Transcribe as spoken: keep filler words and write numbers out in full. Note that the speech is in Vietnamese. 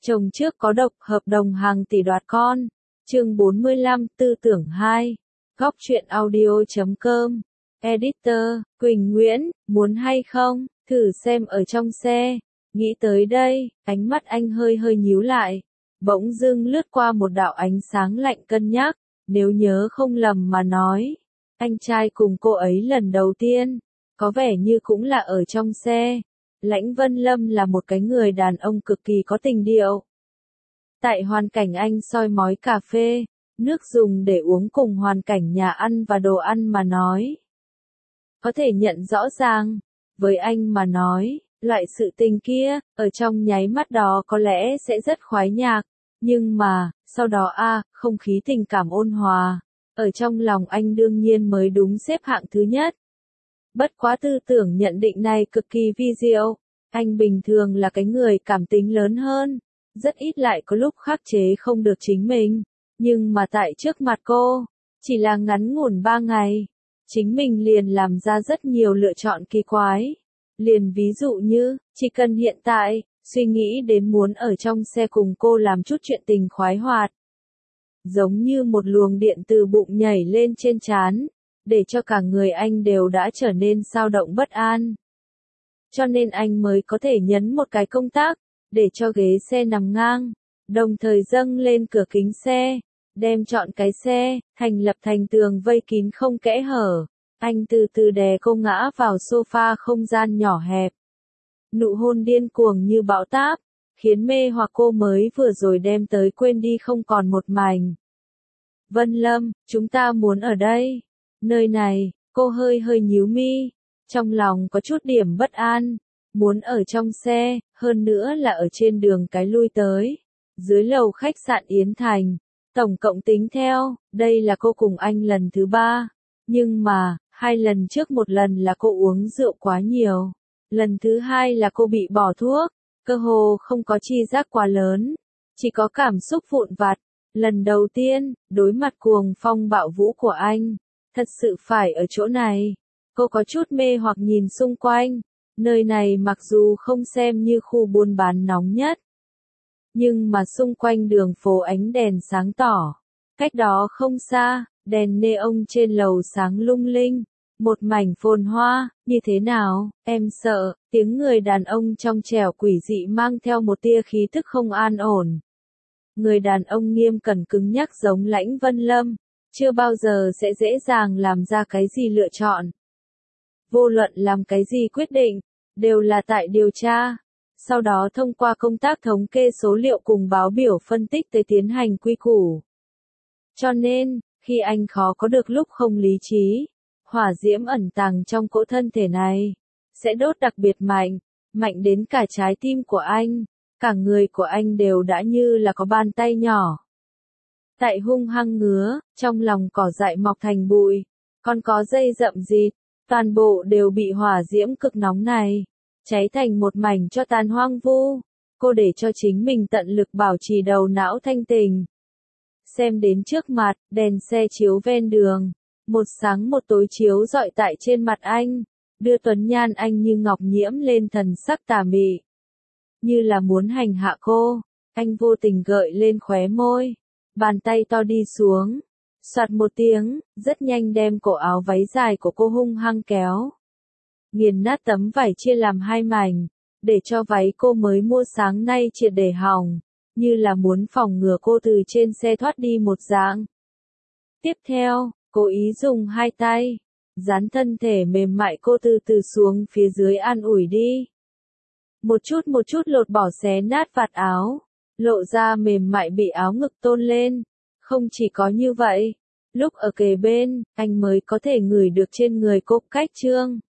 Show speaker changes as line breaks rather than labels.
Chồng trước có độc, hợp đồng hàng tỷ đoạt con. Chương bốn mươi lăm, tư tưởng hai. Góc truyện audio chấm com. Editor, Quỳnh Nguyễn, muốn hay không, thử xem ở trong xe. Nghĩ tới đây, ánh mắt anh hơi hơi nhíu lại. Bỗng dưng lướt qua một đạo ánh sáng lạnh cân nhắc, nếu nhớ không lầm mà nói. Anh trai cùng cô ấy lần đầu tiên, có vẻ như cũng là ở trong xe. Lãnh Vân Lâm là một cái người đàn ông cực kỳ có tình điệu. Tại hoàn cảnh anh soi mói cà phê, nước dùng để uống cùng hoàn cảnh nhà ăn và đồ ăn mà nói. Có thể nhận rõ ràng, với anh mà nói, loại sự tình kia, ở trong nháy mắt đó có lẽ sẽ rất khoái nhạc. Nhưng mà, sau đó a, không khí tình cảm ôn hòa, ở trong lòng anh đương nhiên mới đúng xếp hạng thứ nhất. Bất quá tư tưởng nhận định này cực kỳ vi diệu, anh bình thường là cái người cảm tính lớn hơn, rất ít lại có lúc khắc chế không được chính mình, nhưng mà tại trước mặt cô, chỉ là ngắn ngủn ba ngày, chính mình liền làm ra rất nhiều lựa chọn kỳ quái. Liền ví dụ như, chỉ cần hiện tại, suy nghĩ đến muốn ở trong xe cùng cô làm chút chuyện tình khoái hoạt. Giống như một luồng điện từ bụng nhảy lên trên trán, để cho cả người anh đều đã trở nên xao động bất an. Cho nên anh mới có thể nhấn một cái công tắc, để cho ghế xe nằm ngang, đồng thời dâng lên cửa kính xe, đem trọn cái xe, thành lập thành tường vây kín không kẽ hở. Anh từ từ đè cô ngã vào sofa không gian nhỏ hẹp. Nụ hôn điên cuồng như bão táp, khiến mê hoặc cô mới vừa rồi đem tới quên đi không còn một mảnh. Vân Lâm, chúng ta muốn ở đây. Nơi này, cô hơi hơi nhíu mi, trong lòng có chút điểm bất an, muốn ở trong xe, hơn nữa là ở trên đường cái lui tới, dưới lầu khách sạn Yến Thành, tổng cộng tính theo, đây là cô cùng anh lần thứ ba, nhưng mà, hai lần trước một lần là cô uống rượu quá nhiều, lần thứ hai là cô bị bỏ thuốc, cơ hồ không có chi giác quá lớn, chỉ có cảm xúc vụn vặt, lần đầu tiên, đối mặt cuồng phong bạo vũ của anh. Thật sự phải ở chỗ này. Cô có chút mê hoặc nhìn xung quanh. Nơi này mặc dù không xem như khu buôn bán nóng nhất. Nhưng mà xung quanh đường phố ánh đèn sáng tỏ. Cách đó không xa, đèn neon trên lầu sáng lung linh. Một mảnh phồn hoa, như thế nào, em sợ, tiếng người đàn ông trong trẻo quỷ dị mang theo một tia khí thức không an ổn. Người đàn ông nghiêm cẩn cứng nhắc giống Lãnh Vân Lâm. Chưa bao giờ sẽ dễ dàng làm ra cái gì lựa chọn. Vô luận làm cái gì quyết định, đều là tại điều tra. Sau đó thông qua công tác thống kê số liệu cùng báo biểu phân tích tới tiến hành quy củ. Cho nên, khi anh khó có được lúc không lý trí, hỏa diễm ẩn tàng trong cỗ thân thể này, sẽ đốt đặc biệt mạnh, mạnh đến cả trái tim của anh, cả người của anh đều đã như là có bàn tay nhỏ. Tại hung hăng ngứa, trong lòng cỏ dại mọc thành bụi, còn có dây rậm rịt, toàn bộ đều bị hỏa diễm cực nóng này, cháy thành một mảnh cho tàn hoang vu, cô để cho chính mình tận lực bảo trì đầu não thanh tình. Xem đến trước mặt, đèn xe chiếu ven đường, một sáng một tối chiếu rọi tại trên mặt anh, đưa tuấn nhan anh như ngọc nhiễm lên thần sắc tà mị. Như là muốn hành hạ cô, anh vô tình gợi lên khóe môi. Bàn tay to đi xuống, soạt một tiếng, rất nhanh đem cổ áo váy dài của cô hung hăng kéo. Nghiền nát tấm vải chia làm hai mảnh, để cho váy cô mới mua sáng nay triệt để hỏng, như là muốn phòng ngừa cô từ trên xe thoát đi một dạng. Tiếp theo, cố ý dùng hai tay, dán thân thể mềm mại cô từ từ xuống phía dưới an ủi đi. Một chút một chút lột bỏ xé nát vạt áo. Lộ ra mềm mại bị áo ngực tôn lên. Không chỉ có như vậy, lúc ở kề bên, anh mới có thể ngửi được trên người cô cách trương.